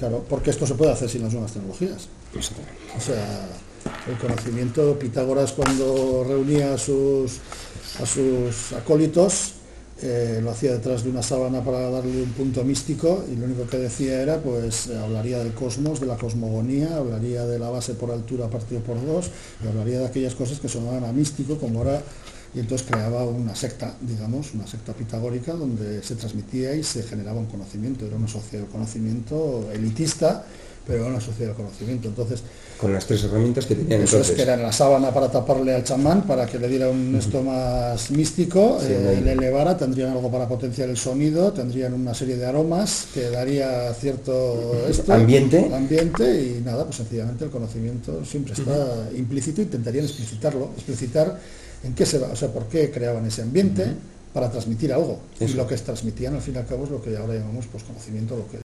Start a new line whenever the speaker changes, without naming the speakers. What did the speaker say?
Claro, porque esto se puede hacer sin las nuevas tecnologías. O sea, el conocimiento, Pitágoras cuando reunía a sus acólitos, lo hacía detrás de una sábana para darle un punto místico, y lo único que decía era, pues, hablaría del cosmos, de la cosmogonía, hablaría de la base por altura partido por dos, y hablaría de aquellas cosas que sonaban a místico, como ahora, y entonces creaba una secta, digamos, una secta pitagórica, donde se transmitía y se generaba un conocimiento. Era una sociedad de conocimiento elitista, pero era una sociedad de conocimiento. Entonces,
Con las tres herramientas que tenían
eso es,
entonces.
que era en la sábana para taparle al chamán, para que le diera un esto más místico,
Sí,
le elevara, tendrían algo para potenciar el sonido, tendrían una serie de aromas que daría cierto
Ambiente.
ambiente, y nada, pues sencillamente el conocimiento siempre está implícito, intentarían explicitar en qué se va, o sea, por qué creaban ese ambiente para transmitir algo.
Eso.
Y lo que transmitían al fin y al cabo es lo que ahora llamamos, pues, conocimiento, lo que